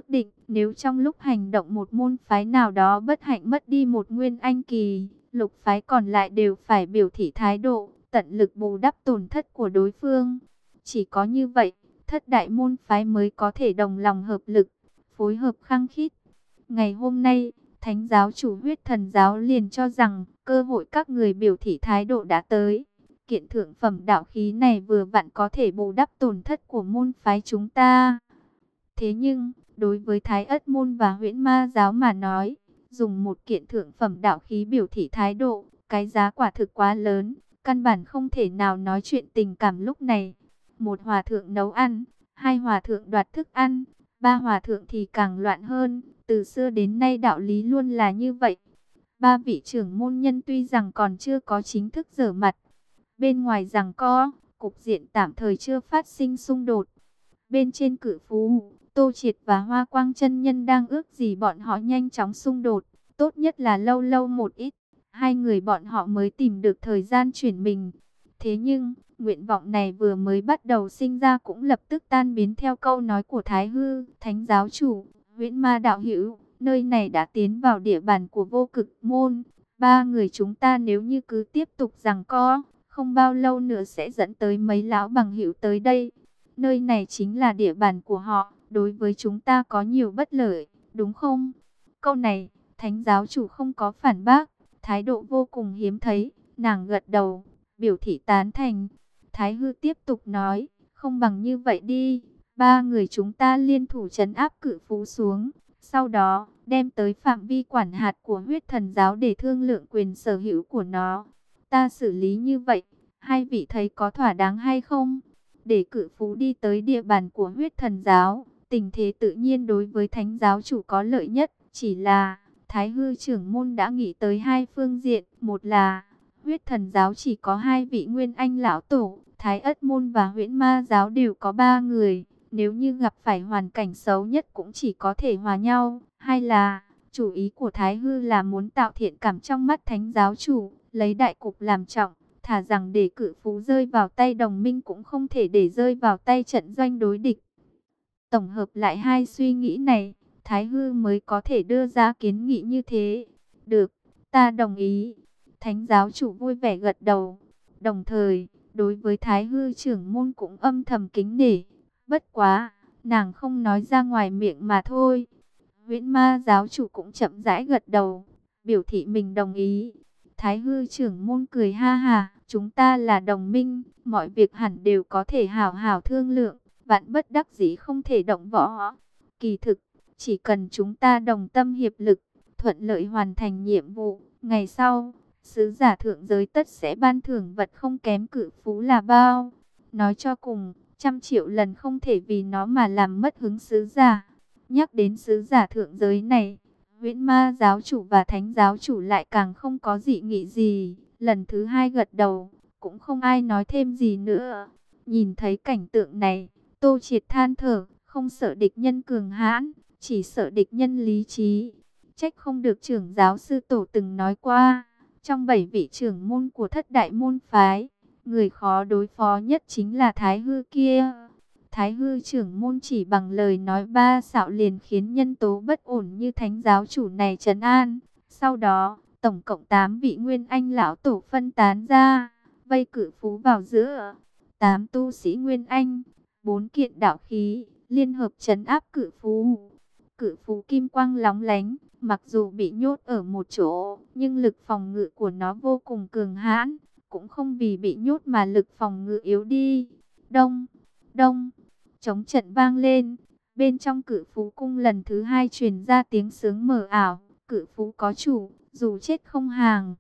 Nếu trong lúc hành động một môn phái nào đó bất hạnh mất đi một nguyên anh kỳ, lục phái còn lại đều phải biểu thị thái độ, tận lực bù đắp tổn thất của đối phương. Chỉ có như vậy, thất đại môn phái mới có thể đồng lòng hợp lực, phối hợp khăng khít. Ngày hôm nay, Thánh giáo chủ Huyết Thần giáo liền cho rằng cơ hội các người biểu thị thái độ đã tới. Kiện thượng phẩm đạo khí này vừa vặn có thể bù đắp tổn thất của môn phái chúng ta. Thế nhưng, đối với Thái Ất môn và Huyễn Ma giáo mà nói, dùng một kiện thượng phẩm đạo khí biểu thị thái độ, cái giá quả thực quá lớn, căn bản không thể nào nói chuyện tình cảm lúc này. Một hòa thượng nấu ăn, hai hòa thượng đoạt thức ăn, ba hòa thượng thì càng loạn hơn, từ xưa đến nay đạo lý luôn là như vậy. Ba vị trưởng môn nhân tuy rằng còn chưa có chính thức giở mặt, bên ngoài giằng co, cục diện tạm thời chưa phát sinh xung đột. Bên trên Cự Phú, Tô Triệt và Hoa Quang chân nhân đang ước gì bọn họ nhanh chóng xung đột, tốt nhất là lâu lâu một ít, hai người bọn họ mới tìm được thời gian chuyển mình. Thế nhưng, nguyện vọng này vừa mới bắt đầu sinh ra cũng lập tức tan biến theo câu nói của Thái Hư, Thánh giáo chủ, Huyễn Ma đạo hữu, nơi này đã tiến vào địa bàn của Vô Cực môn, ba người chúng ta nếu như cứ tiếp tục giằng co, không bao lâu nữa sẽ dẫn tới mấy lão bằng hữu tới đây. Nơi này chính là địa bàn của họ, đối với chúng ta có nhiều bất lợi, đúng không? Câu này, Thánh giáo chủ không có phản bác, thái độ vô cùng hiếm thấy, nàng gật đầu, biểu thị tán thành. Thái Hư tiếp tục nói, không bằng như vậy đi, ba người chúng ta liên thủ trấn áp Cự Phú xuống, sau đó đem tới phạm vi quản hạt của Huyết Thần giáo để thương lượng quyền sở hữu của nó. Ta xử lý như vậy, hai vị thấy có thỏa đáng hay không? Để Cự Phú đi tới địa bàn của Huyết Thần giáo, tình thế tự nhiên đối với Thánh giáo chủ có lợi nhất, chỉ là Thái Hư trưởng môn đã nghĩ tới hai phương diện, một là Huyết Thần giáo chỉ có hai vị nguyên anh lão tổ, Thái Ất môn và Huyễn Ma giáo đều có ba người, nếu như gặp phải hoàn cảnh xấu nhất cũng chỉ có thể hòa nhau, hai là chủ ý của Thái Hư là muốn tạo thiện cảm trong mắt Thánh giáo chủ, lấy đại cục làm trọng. Thà rằng để Cự Phú rơi vào tay đồng minh cũng không thể để rơi vào tay trận doanh đối địch. Tổng hợp lại hai suy nghĩ này, Thái Hư mới có thể đưa ra kiến nghị như thế. Được, ta đồng ý. Thánh giáo chủ vui vẻ gật đầu. Đồng thời, đối với Thái Hư trưởng môn cũng âm thầm kính nể. Bất quá, nàng không nói ra ngoài miệng mà thôi. Huyễn Ma giáo chủ cũng chậm rãi gật đầu, biểu thị mình đồng ý. Thái Hư trưởng môn cười ha ha, chúng ta là đồng minh, mọi việc hẳn đều có thể hào hào thương lượng, vạn bất đắc dĩ không thể động võ. Kỳ thực, chỉ cần chúng ta đồng tâm hiệp lực, thuận lợi hoàn thành nhiệm vụ, ngày sau, sứ giả thượng giới tất sẽ ban thưởng vật không kém Cự Phú là bao. Nói cho cùng, trăm triệu lần không thể vì nó mà làm mất hứng sứ giả. Nhắc đến sứ giả thượng giới này, Huyễn Ma giáo chủ và Thánh giáo chủ lại càng không có dị nghị gì. Lần thứ hai gật đầu, cũng không ai nói thêm gì nữa. Nhìn thấy cảnh tượng này, Tô Triệt than thở, không sợ địch nhân cường hãn, chỉ sợ địch nhân lý trí. Trách không được trưởng giáo sư tổ từng nói qua, trong bảy vị trưởng môn của thất đại môn phái, người khó đối phó nhất chính là Thái Hư kia. Thái Hư trưởng môn chỉ bằng lời nói ba xạo liền khiến nhân tố bất ổn như Thánh giáo chủ này trấn an. Sau đó, tổng cộng tám vị nguyên anh lão tổ phân tán ra, vây Cự Phú vào giữa. tám tu sĩ nguyên anh, bốn kiện đạo khí, liên hợp trấn áp Cự Phú. Cự Phú kim quang lóng lánh, mặc dù bị nhốt ở một chỗ, nhưng lực phòng ngự của nó vô cùng cường hãn, cũng không vì bị nhốt mà lực phòng ngự yếu đi. Đông, đông, trống trận vang lên, bên trong Cự Phú cung lần thứ hai truyền ra tiếng sướng mờ ảo. Cự Phú có chủ, dù chết không hàng.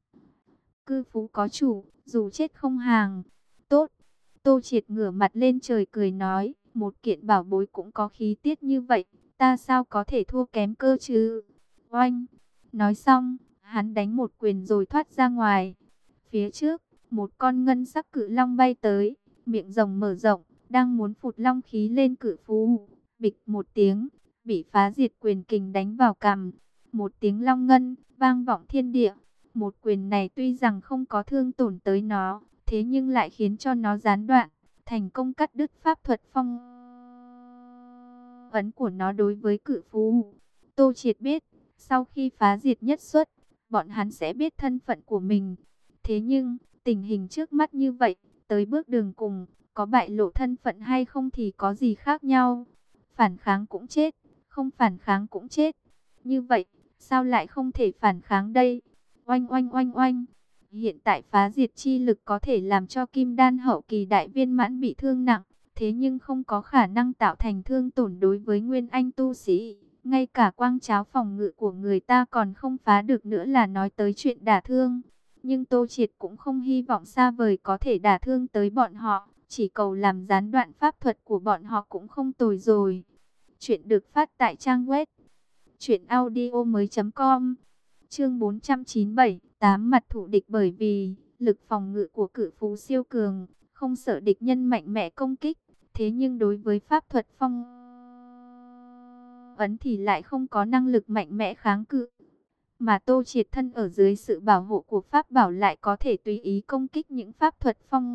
Cự Phú có chủ, dù chết không hàng. Tốt. Tô Triệt ngửa mặt lên trời cười nói, một kiện bảo bối cũng có khí tiết như vậy, ta sao có thể thua kém cơ chứ? Oanh! Nói xong, hắn đánh một quyền rồi thoát ra ngoài. Phía trước, một con ngân sắc cự long bay tới, miệng rồng mở rộng, đang muốn phụt long khí lên Cự Phú. Bịch một tiếng, bị phá diệt quyền kình đánh vào cằm. Một tiếng long ngân, vang vọng thiên địa. Một quyền này tuy rằng không có thương tổn tới nó, thế nhưng lại khiến cho nó gián đoạn, thành công cắt đứt pháp thuật phong ấn của nó đối với Cự Phú. Tô Triệt biết, sau khi phá diệt nhất xuất, bọn hắn sẽ biết thân phận của mình. Thế nhưng, tình hình trước mắt như vậy, tới bước đường cùng, có bại lộ thân phận hay không thì có gì khác nhau. Phản kháng cũng chết, không phản kháng cũng chết. Như vậy, sao lại không thể phản kháng đây? Oanh oanh oanh oanh. Hiện tại phá diệt chi lực có thể làm cho kim đan hậu kỳ đại viên mãn bị thương nặng. Thế nhưng không có khả năng tạo thành thương tổn đối với nguyên anh tu sĩ. Ngay cả quang cháo phòng ngự của người ta còn không phá được nữa là nói tới chuyện đả thương. Nhưng Tô Triệt cũng không hy vọng xa vời có thể đả thương tới bọn họ. Chỉ cầu làm gián đoạn pháp thuật của bọn họ cũng không tồi rồi. Chuyện được phát tại trang web truyện audio mới com. Chương bốn trăm chín mươi bảy, tám mặt thủ địch. Bởi vì lực phòng ngự của cự phú siêu cường, không sợ địch nhân mạnh mẽ công kích. Thế nhưng đối với pháp thuật phong ấn thì lại không có năng lực mạnh mẽ kháng cự. Mà Tô Triệt thân ở dưới sự bảo hộ của pháp bảo lại có thể tùy ý công kích những pháp thuật phong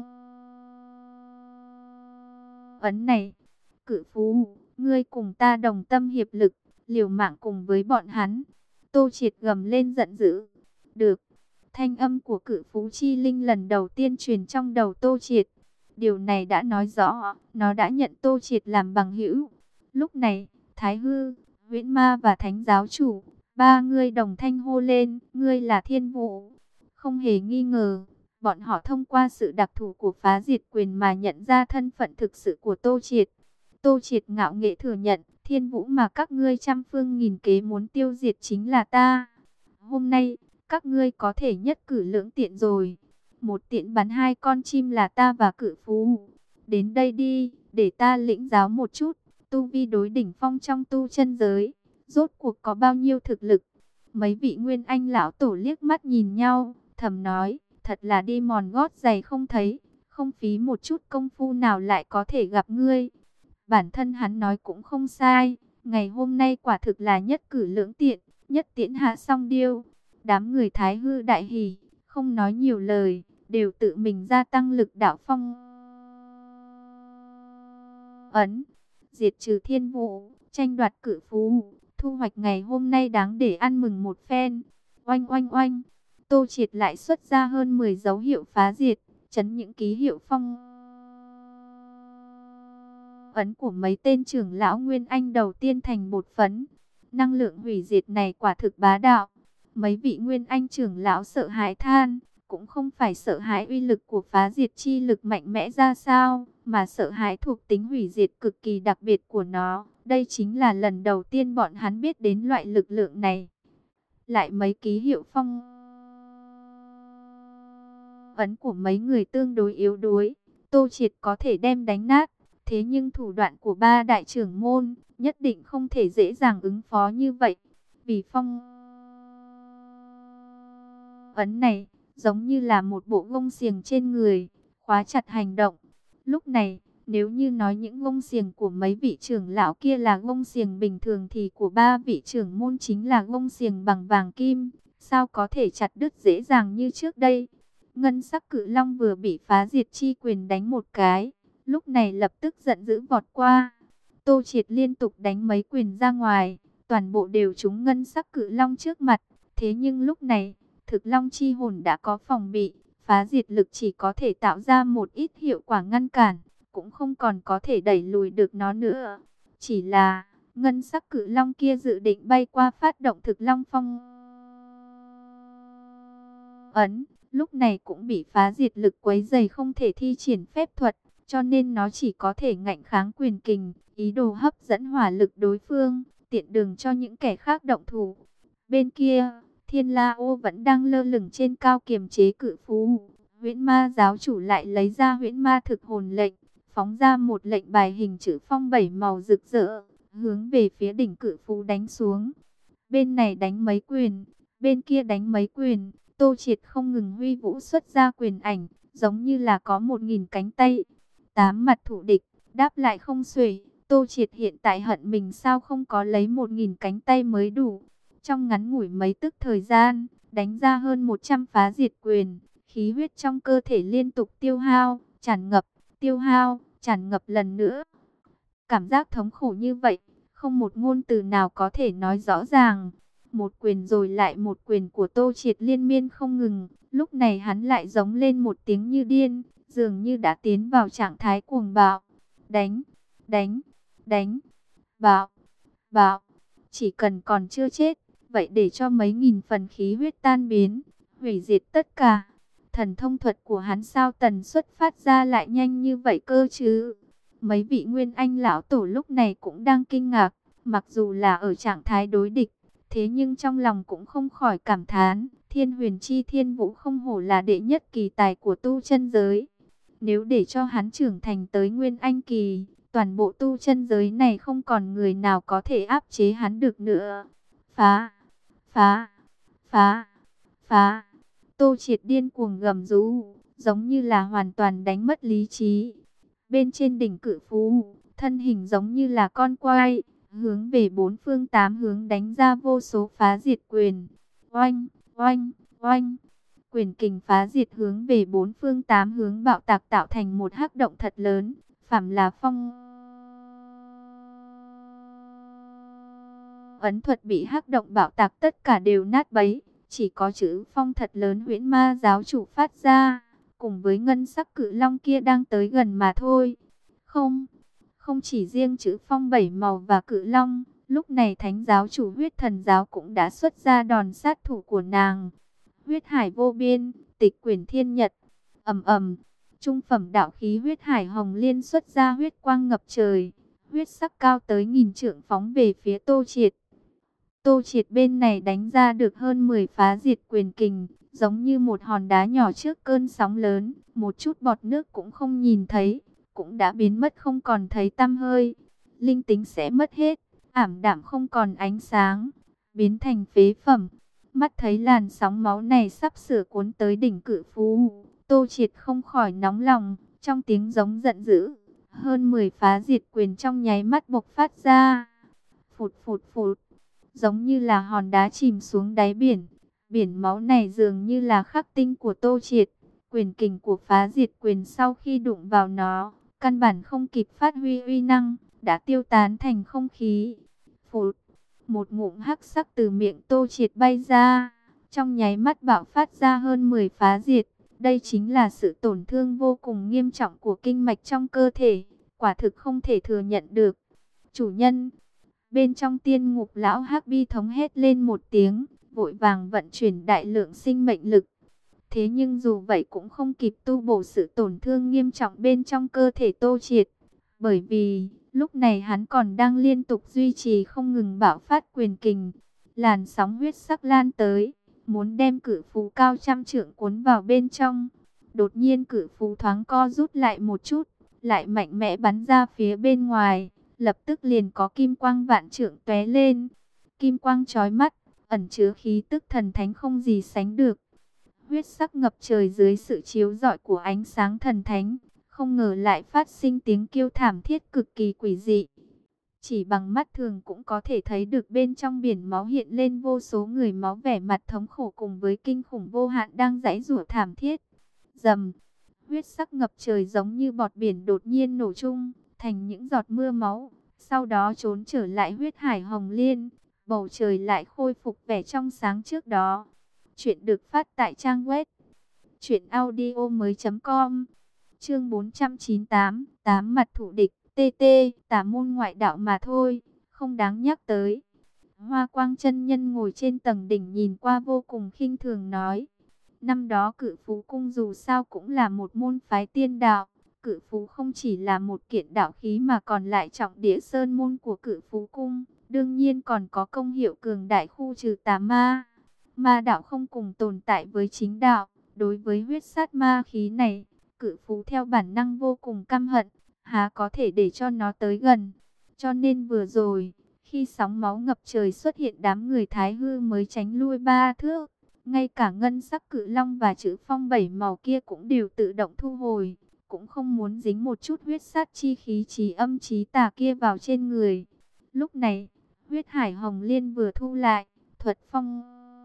ấn này. Cự phú, ngươi cùng ta đồng tâm hiệp lực, liều mạng cùng với bọn hắn. Tô Triệt gầm lên giận dữ. Được. Thanh âm của cự phú chi linh lần đầu tiên truyền trong đầu Tô Triệt. Điều này đã nói rõ, nó đã nhận Tô Triệt làm bằng hữu. Lúc này, Thái Hư, Huyễn Ma và Thánh giáo chủ, ba người đồng thanh hô lên, ngươi là Thiên Vũ. Không hề nghi ngờ, bọn họ thông qua sự đặc thù của phá diệt quyền mà nhận ra thân phận thực sự của Tô Triệt. Tô Triệt ngạo nghễ thừa nhận, Thiên Vũ mà các ngươi trăm phương nghìn kế muốn tiêu diệt chính là ta. Hôm nay, các ngươi có thể nhất cử lưỡng tiện rồi. Một tiện bắn hai con chim là ta và cự phú. Đến đây đi, để ta lĩnh giáo một chút. Tu vi đối đỉnh phong trong tu chân giới, rốt cuộc có bao nhiêu thực lực? Mấy vị nguyên anh lão tổ liếc mắt nhìn nhau, thầm nói, thật là đi mòn gót giày không thấy, không phí một chút công phu nào lại có thể gặp ngươi. Bản thân hắn nói cũng không sai, ngày hôm nay quả thực là nhất cử lưỡng tiện, nhất tiễn hạ song điêu. Đám người Thái Hư đại hỉ, không nói nhiều lời, đều tự mình gia tăng lực đạo phong ấn, diệt trừ Thiên Vũ, tranh đoạt cự phú, thu hoạch ngày hôm nay đáng để ăn mừng một phen. Oanh oanh oanh, Tô Triệt lại xuất ra hơn mười dấu hiệu phá diệt, chấn những ký hiệu phong ấn của mấy tên trưởng lão nguyên anh đầu tiên thành bột phấn. Năng lượng hủy diệt này quả thực bá đạo. Mấy vị nguyên anh trưởng lão sợ hãi than, cũng không phải sợ hãi uy lực của phá diệt chi lực mạnh mẽ ra sao, mà sợ hãi thuộc tính hủy diệt cực kỳ đặc biệt của nó. Đây chính là lần đầu tiên bọn hắn biết đến loại lực lượng này. Lại mấy ký hiệu phong ấn của mấy người tương đối yếu đuối, Tô Triệt có thể đem đánh nát. Thế nhưng thủ đoạn của ba đại trưởng môn nhất định không thể dễ dàng ứng phó như vậy. Vì phong ấn này giống như là một bộ gông xiềng trên người, khóa chặt hành động. Lúc này, nếu như nói những gông xiềng của mấy vị trưởng lão kia là gông xiềng bình thường thì của ba vị trưởng môn chính là gông xiềng bằng vàng kim. Sao có thể chặt đứt dễ dàng như trước đây? Ngân sắc cự long vừa bị phá diệt chi quyền đánh một cái, lúc này lập tức giận dữ vọt qua. Tô Triệt liên tục đánh mấy quyền ra ngoài, toàn bộ đều trúng ngân sắc cự long trước mặt. Thế nhưng lúc này, thực long chi hồn đã có phòng bị, phá diệt lực chỉ có thể tạo ra một ít hiệu quả ngăn cản, cũng không còn có thể đẩy lùi được nó nữa. Chỉ là, ngân sắc cự long kia dự định bay qua phát động thực long phong ấn, lúc này cũng bị phá diệt lực quấy dày không thể thi triển phép thuật, cho nên nó chỉ có thể ngạnh kháng quyền kình, ý đồ hấp dẫn hỏa lực đối phương, tiện đường cho những kẻ khác động thủ. Bên kia, Thiên La Ô vẫn đang lơ lửng trên cao kiềm chế cự phú. Huyễn Ma giáo chủ lại lấy ra Huyễn Ma thực hồn lệnh, phóng ra một lệnh bài hình chữ phong bảy màu rực rỡ, hướng về phía đỉnh cự phú đánh xuống. Bên này đánh mấy quyền, bên kia đánh mấy quyền, Tô Triệt không ngừng huy vũ xuất ra quyền ảnh, giống như là có một nghìn cánh tay. Tám mặt thủ địch, đáp lại không xuể. Tô Triệt hiện tại hận mình sao không có lấy một nghìn cánh tay mới đủ. Trong ngắn ngủi mấy tức thời gian, đánh ra hơn một trăm phá diệt quyền, khí huyết trong cơ thể liên tục tiêu hao, tràn ngập, tiêu hao, tràn ngập lần nữa. Cảm giác thống khổ như vậy, không một ngôn từ nào có thể nói rõ ràng. Một quyền rồi lại một quyền của Tô Triệt liên miên không ngừng. Lúc này hắn lại giống lên một tiếng như điên, dường như đã tiến vào trạng thái cuồng bạo. Đánh, đánh, đánh, bạo, bạo. Chỉ cần còn chưa chết, vậy để cho mấy nghìn phần khí huyết tan biến, hủy diệt tất cả. Thần thông thuật của hắn sao tần suất phát ra lại nhanh như vậy cơ chứ? Mấy vị Nguyên Anh lão tổ lúc này cũng đang kinh ngạc, mặc dù là ở trạng thái đối địch, thế nhưng trong lòng cũng không khỏi cảm thán, Thiên Huyền Chi Thiên Vũ không hổ là đệ nhất kỳ tài của tu chân giới. Nếu để cho hắn trưởng thành tới Nguyên Anh kỳ, toàn bộ tu chân giới này không còn người nào có thể áp chế hắn được nữa. Phá, phá, phá, phá. Tô Triệt điên cuồng gầm rú, giống như là hoàn toàn đánh mất lý trí. Bên trên đỉnh cự phú, thân hình giống như là con quay, hướng về bốn phương tám hướng đánh ra vô số phá diệt quyền. Oanh, oanh, oanh. Quyền kình phá diệt hướng về bốn phương tám hướng bạo tạc tạo thành một hắc động thật lớn. Phàm là phong ấn thuật bị hắc động bạo tạc tất cả đều nát bấy. Chỉ có chữ phong thật lớn Huyễn Ma giáo chủ phát ra, cùng với ngân sắc cự long kia đang tới gần mà thôi. Không, không chỉ riêng chữ phong bảy màu và cự long, lúc này thánh giáo chủ Huyết Thần giáo cũng đã xuất ra đòn sát thủ của nàng. Huyết hải vô biên, tịch quyển thiên nhật, ầm ầm, trung phẩm đạo khí huyết hải hồng liên xuất ra huyết quang ngập trời, huyết sắc cao tới nghìn trượng phóng về phía Tô Triệt. Tô Triệt bên này đánh ra được hơn mười phá diệt quyền kình, giống như một hòn đá nhỏ trước cơn sóng lớn, một chút bọt nước cũng không nhìn thấy, cũng đã biến mất không còn thấy tăm hơi. Linh tính sẽ mất hết, ảm đạm không còn ánh sáng, biến thành phế phẩm. Mắt thấy làn sóng máu này sắp sửa cuốn tới đỉnh cự phú, Tô Triệt không khỏi nóng lòng, trong tiếng giống giận dữ, hơn mười phá diệt quyền trong nháy mắt bộc phát ra. Phụt phụt phụt, giống như là hòn đá chìm xuống đáy biển. Biển máu này dường như là khắc tinh của Tô Triệt. Quyền kình của phá diệt quyền sau khi đụng vào nó, căn bản không kịp phát huy uy năng, đã tiêu tán thành không khí. Phụt, một ngụm hắc sắc từ miệng Tô Triệt bay ra, trong nháy mắt bạo phát ra hơn mười phá diệt. Đây chính là sự tổn thương vô cùng nghiêm trọng của kinh mạch trong cơ thể, quả thực không thể thừa nhận được. Chủ nhân, bên trong tiên ngục lão hắc bi thống hét lên một tiếng, vội vàng vận chuyển đại lượng sinh mệnh lực. Thế nhưng dù vậy cũng không kịp tu bổ sự tổn thương nghiêm trọng bên trong cơ thể Tô Triệt. Bởi vì, lúc này hắn còn đang liên tục duy trì không ngừng bạo phát quyền kình. Làn sóng huyết sắc lan tới, muốn đem cự phú cao trăm trượng cuốn vào bên trong. Đột nhiên cự phú thoáng co rút lại một chút, lại mạnh mẽ bắn ra phía bên ngoài. Lập tức liền có kim quang vạn trượng tóe lên. Kim quang chói mắt, ẩn chứa khí tức thần thánh không gì sánh được. Huyết sắc ngập trời dưới sự chiếu rọi của ánh sáng thần thánh, không ngờ lại phát sinh tiếng kêu thảm thiết cực kỳ quỷ dị. Chỉ bằng mắt thường cũng có thể thấy được bên trong biển máu hiện lên vô số người máu vẻ mặt thống khổ cùng với kinh khủng vô hạn đang giãy giụa thảm thiết. Rầm, huyết sắc ngập trời giống như bọt biển đột nhiên nổ tung thành những giọt mưa máu, sau đó trốn trở lại huyết hải hồng liên, bầu trời lại khôi phục vẻ trong sáng trước đó. Chuyện được phát tại trang web truyện audio mới com. Chương bốn trăm chín mươi tám, tám mặt thủ địch, tê tê, tả môn ngoại đạo mà thôi, không đáng nhắc tới. Hoa Quang chân nhân ngồi trên tầng đỉnh nhìn qua vô cùng khinh thường nói: năm đó Cự Phú Cung dù sao cũng là một môn phái tiên đạo. Cự Phú không chỉ là một kiện đạo khí mà còn lại trọng địa sơn môn của Cự Phú Cung, đương nhiên còn có công hiệu cường đại khu trừ tà ma. Ma đạo không cùng tồn tại với chính đạo, đối với huyết sát ma khí này, Cự Phú theo bản năng vô cùng căm hận, há có thể để cho nó tới gần. Cho nên vừa rồi, khi sóng máu ngập trời xuất hiện, đám người Thái Hư mới tránh lui ba thước. Ngay cả ngân sắc cự long và chữ phong bảy màu kia cũng đều tự động thu hồi, cũng không muốn dính một chút huyết sát chi khí trí âm trí tà kia vào trên người. Lúc này, huyết hải hồng liên vừa thu lại, thuật phong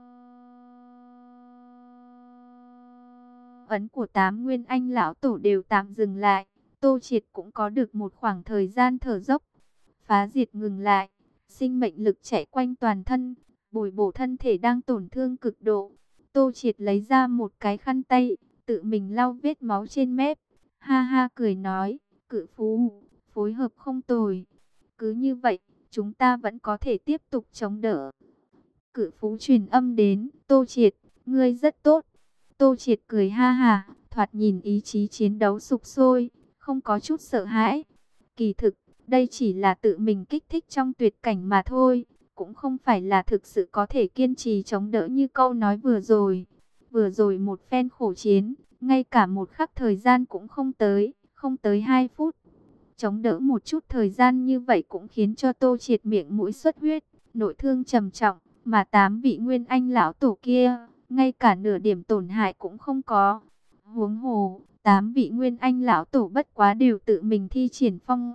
ấn của tám nguyên anh lão tổ đều tạm dừng lại. Tô Triệt cũng có được một khoảng thời gian thở dốc. Phá diệt ngừng lại, sinh mệnh lực chạy quanh toàn thân, bồi bổ thân thể đang tổn thương cực độ. Tô Triệt lấy ra một cái khăn tay, tự mình lau vết máu trên mép, ha ha cười nói, cự phú, phối hợp không tồi. Cứ như vậy, chúng ta vẫn có thể tiếp tục chống đỡ. Cự phú truyền âm đến, Tô Triệt, ngươi rất tốt. Tô Triệt cười ha ha, thoạt nhìn ý chí chiến đấu sục sôi, không có chút sợ hãi. Kỳ thực, đây chỉ là tự mình kích thích trong tuyệt cảnh mà thôi, cũng không phải là thực sự có thể kiên trì chống đỡ như câu nói vừa rồi. Vừa rồi một phen khổ chiến, ngay cả một khắc thời gian cũng không tới, không tới hai phút. Chống đỡ một chút thời gian như vậy cũng khiến cho Tô Triệt miệng mũi xuất huyết, nội thương trầm trọng, mà tám vị Nguyên Anh lão tổ kia, ngay cả nửa điểm tổn hại cũng không có. Huống hồ, tám vị Nguyên Anh lão tổ bất quá đều tự mình thi triển phong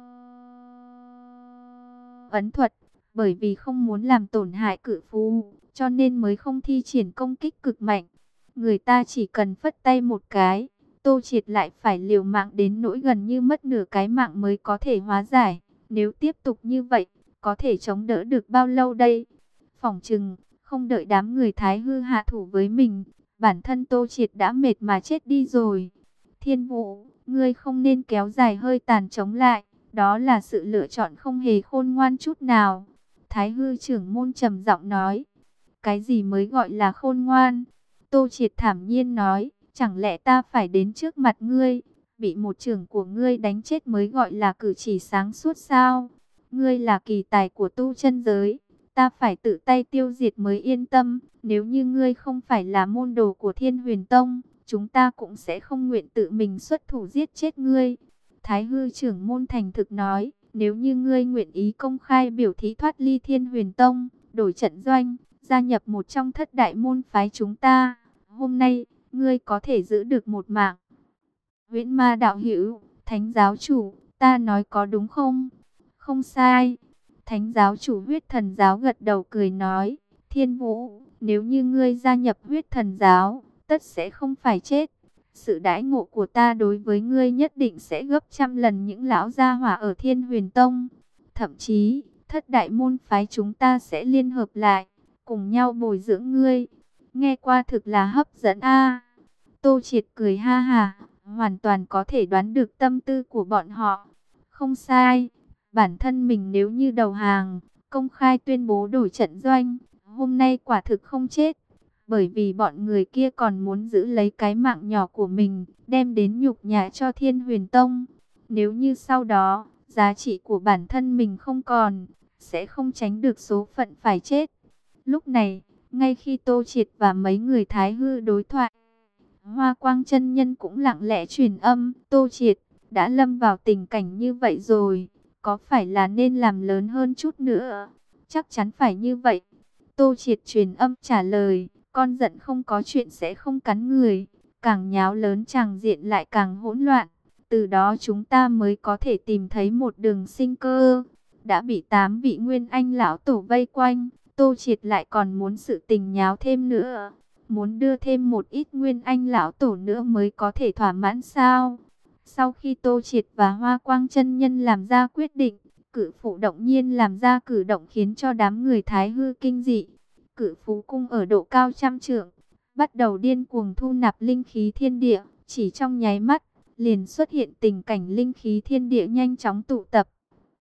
ấn thuật, bởi vì không muốn làm tổn hại cự phú, cho nên mới không thi triển công kích cực mạnh. Người ta chỉ cần phất tay một cái, Tô Triệt lại phải liều mạng đến nỗi gần như mất nửa cái mạng mới có thể hóa giải. Nếu tiếp tục như vậy, có thể chống đỡ được bao lâu đây? Phỏng chừng, không đợi đám người Thái Hư hạ thủ với mình, bản thân Tô Triệt đã mệt mà chết đi rồi. Thiên Vũ, ngươi không nên kéo dài hơi tàn chống lại, đó là sự lựa chọn không hề khôn ngoan chút nào. Thái Hư trưởng môn trầm giọng nói, cái gì mới gọi là khôn ngoan? Tô Triệt thản nhiên nói, chẳng lẽ ta phải đến trước mặt ngươi, bị một trưởng của ngươi đánh chết mới gọi là cử chỉ sáng suốt sao? Ngươi là kỳ tài của tu chân giới, ta phải tự tay tiêu diệt mới yên tâm. Nếu như ngươi không phải là môn đồ của Thiên Huyền Tông, chúng ta cũng sẽ không nguyện tự mình xuất thủ giết chết ngươi. Thái Hư trưởng môn thành thực nói, nếu như ngươi nguyện ý công khai biểu thí thoát ly Thiên Huyền Tông, đổi trận doanh, gia nhập một trong thất đại môn phái chúng ta, hôm nay, ngươi có thể giữ được một mạng. Huyễn Ma đạo hữu, Thánh giáo chủ, ta nói có đúng không? Không sai. Thánh giáo chủ Huyết Thần giáo gật đầu cười nói, Thiên Vũ, nếu như ngươi gia nhập Huyết Thần giáo, tất sẽ không phải chết. Sự đãi ngộ của ta đối với ngươi nhất định sẽ gấp trăm lần những lão gia hỏa ở Thiên Huyền Tông. Thậm chí, thất đại môn phái chúng ta sẽ liên hợp lại, cùng nhau bồi dưỡng ngươi. Nghe qua thực là hấp dẫn a. Tô Triệt cười ha ha, hoàn toàn có thể đoán được tâm tư của bọn họ. Không sai, bản thân mình nếu như đầu hàng, công khai tuyên bố đổi trận doanh, hôm nay quả thực không chết. Bởi vì bọn người kia còn muốn giữ lấy cái mạng nhỏ của mình, đem đến nhục nhã cho Thiên Huyền Tông. Nếu như sau đó, giá trị của bản thân mình không còn, sẽ không tránh được số phận phải chết. Lúc này, ngay khi Tô Triệt và mấy người Thái Hư đối thoại, Hoa Quang chân nhân cũng lặng lẽ truyền âm, Tô Triệt, đã lâm vào tình cảnh như vậy rồi, có phải là nên làm lớn hơn chút nữa? Chắc chắn phải như vậy. Tô Triệt truyền âm trả lời, con giận không có chuyện sẽ không cắn người, càng nháo lớn tràng diện lại càng hỗn loạn, từ đó chúng ta mới có thể tìm thấy một đường sinh cơ. Đã bị tám vị Nguyên Anh lão tổ vây quanh, Tô Triệt lại còn muốn sự tình nháo thêm nữa, muốn đưa thêm một ít Nguyên Anh lão tổ nữa mới có thể thỏa mãn sao? Sau khi Tô Triệt và Hoa Quang chân nhân làm ra quyết định, Cự Phụ động nhiên làm ra cử động khiến cho đám người Thái Hư kinh dị. Cự Phú cung ở độ cao trăm trượng, bắt đầu điên cuồng thu nạp linh khí thiên địa, chỉ trong nháy mắt, liền xuất hiện tình cảnh linh khí thiên địa nhanh chóng tụ tập,